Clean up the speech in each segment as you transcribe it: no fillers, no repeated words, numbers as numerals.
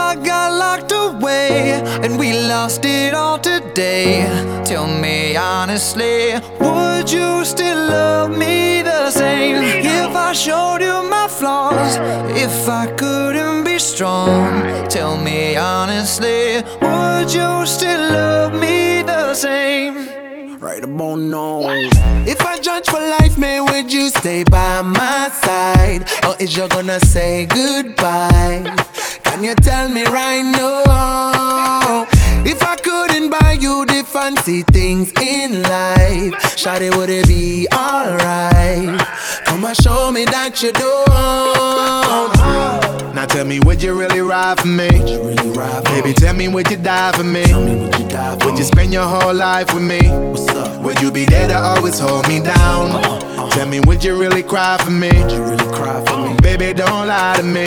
I got locked away and we lost it all today, tell me honestly, would you still love me the same? If I showed you my flaws, if I couldn't be strong, tell me honestly, would you still love me the same? Right about now. If I judge for life, man, would you stay by my side? Or is you gonna say goodbye? Can you tell me right now? If I couldn't buy you the fancy things in life, shawty, would it be alright? Come and show me that you don't. Now tell me, would you really ride for me? Baby, tell me, would you die for me? Would you spend your whole life with me? Would you be there to always hold me down? Tell me, would you really cry for me? Baby, don't lie to me.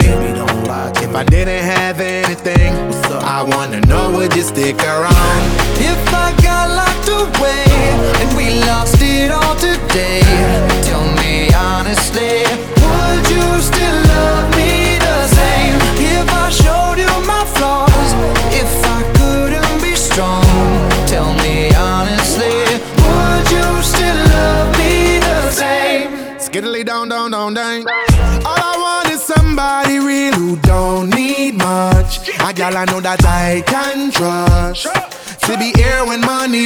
If I didn't have anything, I wanna know, would you stick around? If I got locked away and we lost it all today, tell me honestly, would you still love me the same? If I showed you my flaws, if I couldn't be strong, tell me honestly, would you still love me the same? Skiddly down, down, down, down. All I want is somebody real who don't need much. A gal I know that I can trust, to be here when money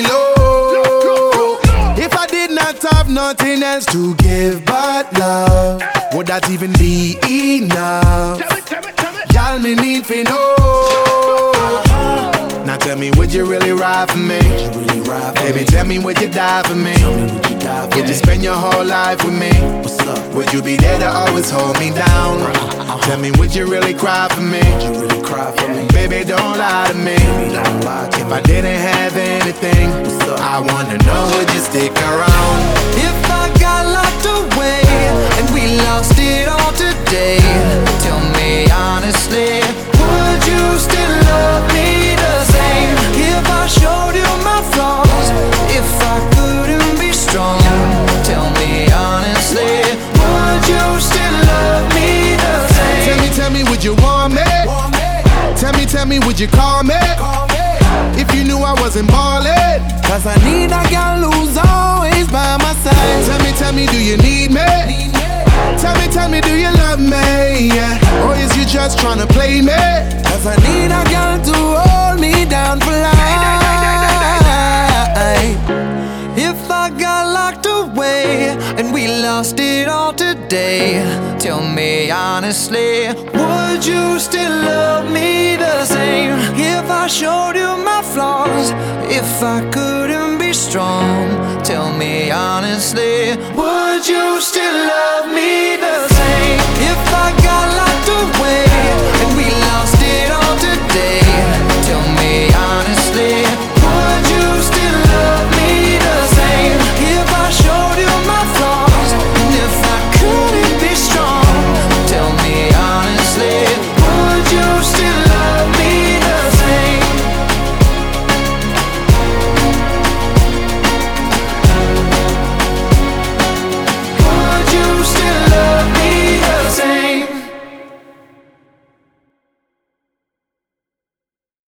low. If I did not have nothing else to give but love, would that even be enough? Y'all me need to know. Now tell me, would you really ride for me? Baby, tell me, would you die for me? Would you spend your whole life with me? Would you be there to always hold me down? Tell me, would you really cry for me? Baby, don't lie to me. If I didn't have anything, I wanna know, would you stick around? If I got locked away and we lost it all today, tell me honestly, would you still love me the same? If I showed you my flaws, if I couldn't be strong, tell me honestly, would you still love me the same? Tell me, would you want me? Tell me, would you call me? If you knew I wasn't ballin', cause I need a girl who's always by my side. Tell me, do you need me? Tell me, do you love me? Yeah. Or is you just tryna play me? Cause I need a girl to hold me down for life. If I got locked away and we lost it all today, tell me honestly, would you still love me the same? If I showed you my flaws, if I couldn't be strong, tell me honestly, would you still love me?